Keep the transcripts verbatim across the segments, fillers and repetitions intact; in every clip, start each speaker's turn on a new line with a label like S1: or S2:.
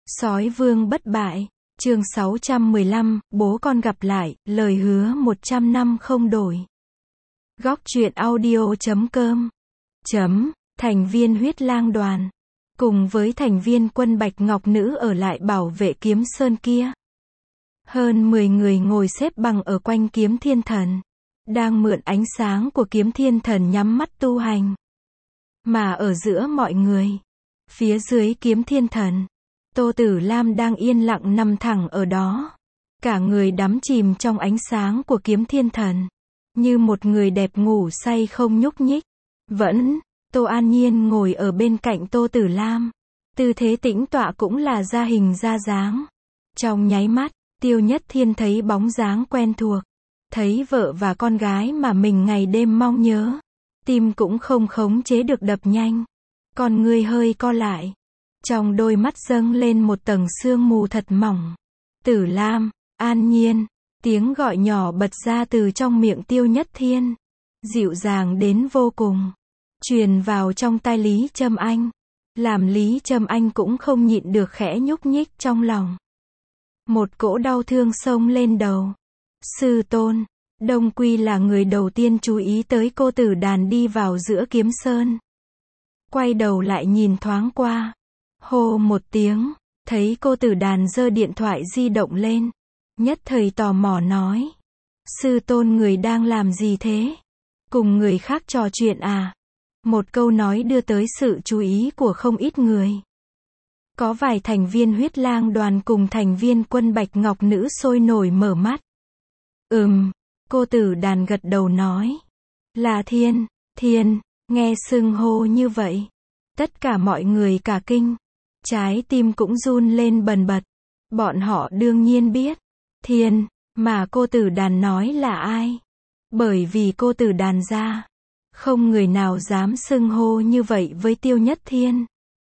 S1: Sói vương bất bại, chương sáu trăm mười lăm, bố con gặp lại, lời hứa một trăm năm không đổi. Góc truyện audio chấm com chấm, thành viên huyết lang đoàn, cùng với thành viên quân Bạch Ngọc Nữ ở lại bảo vệ kiếm sơn kia. Hơn mười người ngồi xếp bằng ở quanh kiếm thiên thần, đang mượn ánh sáng của kiếm thiên thần nhắm mắt tu hành. Mà ở giữa mọi người, phía dưới kiếm thiên thần, Tô Tử Lam đang yên lặng nằm thẳng ở đó. Cả người đắm chìm trong ánh sáng của kiếm thiên thần, như một người đẹp ngủ say không nhúc nhích. Vẫn, Tô An Nhiên ngồi ở bên cạnh Tô Tử Lam. Tư thế tĩnh tọa cũng là ra hình ra dáng. Trong nháy mắt, Tiêu Nhất Thiên thấy bóng dáng quen thuộc. Thấy vợ và con gái mà mình ngày đêm mong nhớ. Tim cũng không khống chế được đập nhanh. Con người hơi co lại. Trong đôi mắt dâng lên một tầng sương mù thật mỏng. Tử Lam, An Nhiên, tiếng gọi nhỏ bật ra từ trong miệng Tiêu Nhất Thiên. Dịu dàng đến vô cùng. Truyền vào trong tai Lý Trâm Anh. Làm Lý Trâm Anh cũng không nhịn được khẽ nhúc nhích trong lòng. Một cỗ đau thương xông lên đầu. Sư tôn, Đông Quy là người đầu tiên chú ý tới cô tử đàn đi vào giữa kiếm sơn. Quay đầu lại nhìn thoáng qua. Hô một tiếng, thấy cô tử đàn giơ điện thoại di động lên. Nhất thời tò mò nói. Sư tôn người đang làm gì thế? Cùng người khác trò chuyện à? Một câu nói đưa tới sự chú ý của không ít người. Có vài thành viên huyết lang đoàn cùng thành viên quân Bạch Ngọc Nữ sôi nổi mở mắt. Ừm, cô tử đàn gật đầu nói. Là Thiên, Thiên, nghe xưng hô như vậy. Tất cả mọi người cả kinh. Trái tim cũng run lên bần bật. Bọn họ đương nhiên biết. Thiên, mà cô tử đàn nói là ai? Bởi vì cô tử đàn ra. Không người nào dám xưng hô như vậy với Tiêu Nhất Thiên.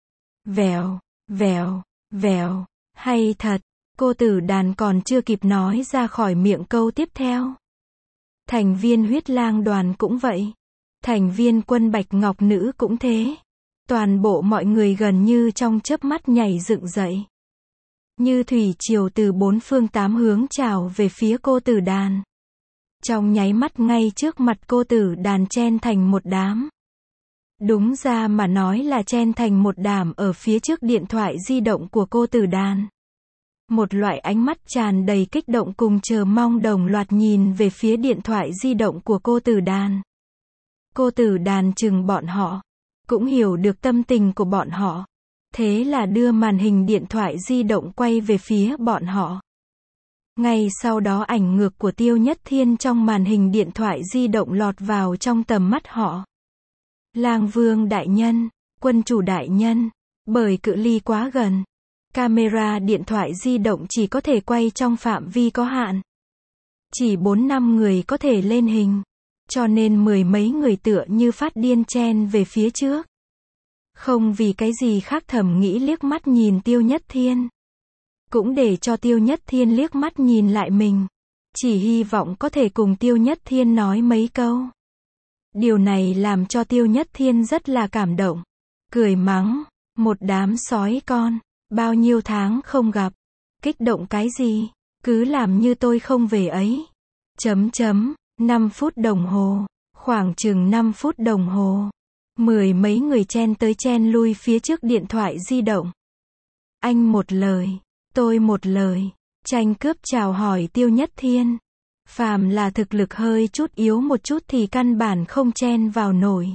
S1: Vèo, vèo, vèo, hay thật, cô tử đàn còn chưa kịp nói ra khỏi miệng câu tiếp theo. Thành viên huyết lang đoàn cũng vậy. Thành viên quân Bạch Ngọc Nữ cũng thế. Toàn bộ mọi người gần như trong chớp mắt nhảy dựng dậy. Như thủy triều từ bốn phương tám hướng trào về phía cô tử đàn. Trong nháy mắt ngay trước mặt cô tử đàn chen thành một đám. Đúng ra mà nói là chen thành một đám ở phía trước điện thoại di động của cô tử đàn. Một loại ánh mắt tràn đầy kích động cùng chờ mong đồng loạt nhìn về phía điện thoại di động của cô tử đàn. Cô tử đàn chừng bọn họ. Cũng hiểu được tâm tình của bọn họ. Thế là đưa màn hình điện thoại di động quay về phía bọn họ. Ngay sau đó ảnh ngược của Tiêu Nhất Thiên trong màn hình điện thoại di động lọt vào trong tầm mắt họ. Lang Vương đại nhân, quân chủ đại nhân, bởi cự ly quá gần, camera điện thoại di động chỉ có thể quay trong phạm vi có hạn. Chỉ bốn năm người có thể lên hình, cho nên mười mấy người tựa như phát điên chen về phía trước. Không vì cái gì khác thầm nghĩ liếc mắt nhìn Tiêu Nhất Thiên. Cũng để cho Tiêu Nhất Thiên liếc mắt nhìn lại mình. Chỉ hy vọng có thể cùng Tiêu Nhất Thiên nói mấy câu. Điều này làm cho Tiêu Nhất Thiên rất là cảm động. Cười mắng, một đám sói con, bao nhiêu tháng không gặp. Kích động cái gì, cứ làm như tôi không về ấy. Chấm chấm, năm phút đồng hồ, khoảng chừng năm phút đồng hồ. Mười mấy người chen tới chen lui phía trước điện thoại di động. Anh một lời. Tôi một lời, tranh cướp chào hỏi Tiêu Nhất Thiên. Phàm là thực lực hơi chút yếu một chút thì căn bản không chen vào nổi.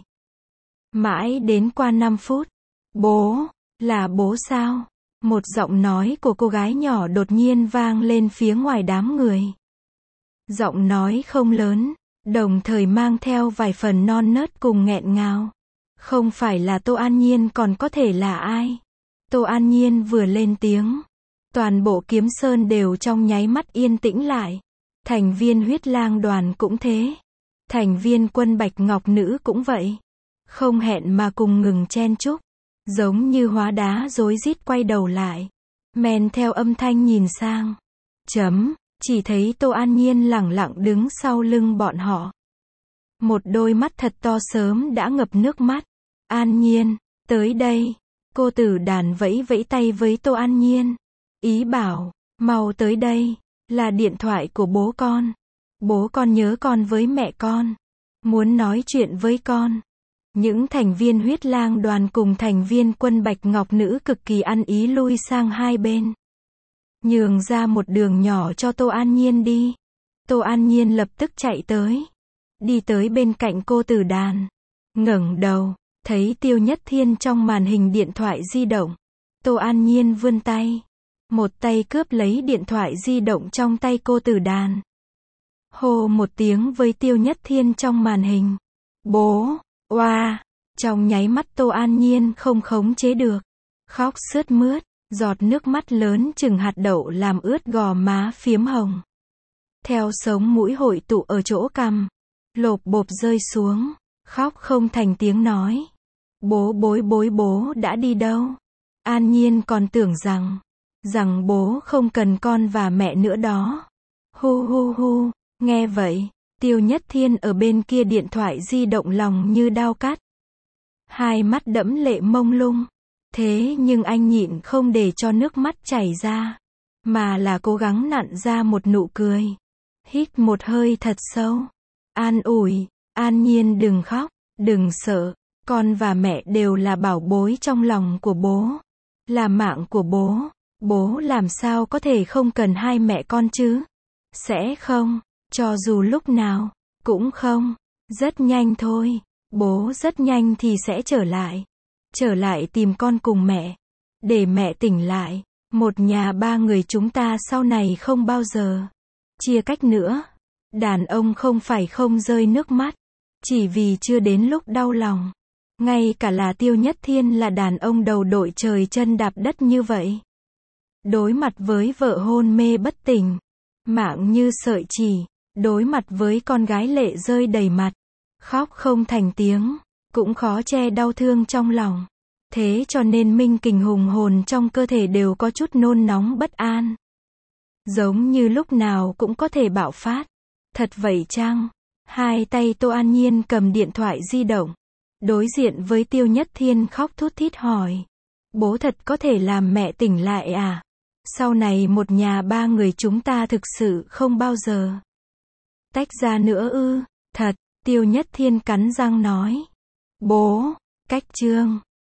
S1: Mãi đến qua năm phút. Bố, là bố sao? Một giọng nói của cô gái nhỏ đột nhiên vang lên phía ngoài đám người. Giọng nói không lớn, đồng thời mang theo vài phần non nớt cùng nghẹn ngào. Không phải là Tô An Nhiên còn có thể là ai? Tô An Nhiên vừa lên tiếng. Toàn bộ kiếm sơn đều trong nháy mắt yên tĩnh lại. Thành viên huyết lang đoàn cũng thế. Thành viên quân Bạch Ngọc Nữ cũng vậy. Không hẹn mà cùng ngừng chen chúc. Giống như hóa đá rối rít quay đầu lại. Men theo âm thanh nhìn sang. Chấm, chỉ thấy Tô An Nhiên lẳng lặng đứng sau lưng bọn họ. Một đôi mắt thật to sớm đã ngập nước mắt. An Nhiên, tới đây. Cô Tử Đàn vẫy vẫy tay với Tô An Nhiên. Ý bảo, mau tới đây, là điện thoại của bố con. Bố con nhớ con với mẹ con. Muốn nói chuyện với con. Những thành viên Huyết Lang đoàn cùng thành viên quân Bạch Ngọc Nữ cực kỳ ăn ý lui sang hai bên. Nhường ra một đường nhỏ cho Tô An Nhiên đi. Tô An Nhiên lập tức chạy tới. Đi tới bên cạnh cô Tử Đàn. Ngẩng đầu, thấy Tiêu Nhất Thiên trong màn hình điện thoại di động. Tô An Nhiên vươn tay. Một tay cướp lấy điện thoại di động trong tay cô Tử Đàn. Hô một tiếng với Tiêu Nhất Thiên trong màn hình. Bố, oa, trong nháy mắt Tô An Nhiên không khống chế được. Khóc sướt mướt, giọt nước mắt lớn chừng hạt đậu làm ướt gò má phiếm hồng. Theo sống mũi hội tụ ở chỗ cằm, lộp bộp rơi xuống, khóc không thành tiếng nói. Bố bối bối bố đã đi đâu? An Nhiên còn tưởng rằng, rằng bố không cần con và mẹ nữa đó. Hu hu hu, nghe vậy, Tiêu Nhất Thiên ở bên kia điện thoại di động lòng như đao cắt. Hai mắt đẫm lệ mông lung. Thế nhưng anh nhịn không để cho nước mắt chảy ra, mà là cố gắng nặn ra một nụ cười. Hít một hơi thật sâu. An ủi, An Nhiên đừng khóc, đừng sợ, con và mẹ đều là bảo bối trong lòng của bố. Là mạng của bố, bố làm sao có thể không cần hai mẹ con chứ? Sẽ không, cho dù lúc nào, cũng không. Rất nhanh thôi, bố rất nhanh thì sẽ trở lại. Trở lại tìm con cùng mẹ. Để mẹ tỉnh lại. Một nhà ba người chúng ta sau này không bao giờ chia cách nữa. Đàn ông không phải không rơi nước mắt, chỉ vì chưa đến lúc đau lòng. Ngay cả là Tiêu Nhất Thiên là đàn ông đầu đội trời chân đạp đất như vậy. Đối mặt với vợ hôn mê bất tỉnh, mạng như sợi chỉ, đối mặt với con gái lệ rơi đầy mặt, khóc không thành tiếng, cũng khó che đau thương trong lòng. Thế cho nên minh kình hùng hồn trong cơ thể đều có chút nôn nóng bất an. Giống như lúc nào cũng có thể bạo phát. Thật vậy chăng? Hai tay Tô An Nhiên cầm điện thoại di động. Đối diện với Tiêu Nhất Thiên khóc thút thít hỏi. Bố thật có thể làm mẹ tỉnh lại à? Sau này một nhà ba người chúng ta thực sự không bao giờ tách ra nữa ư? Thật, Tiêu Nhất Thiên cắn răng nói. Bố, cách chương.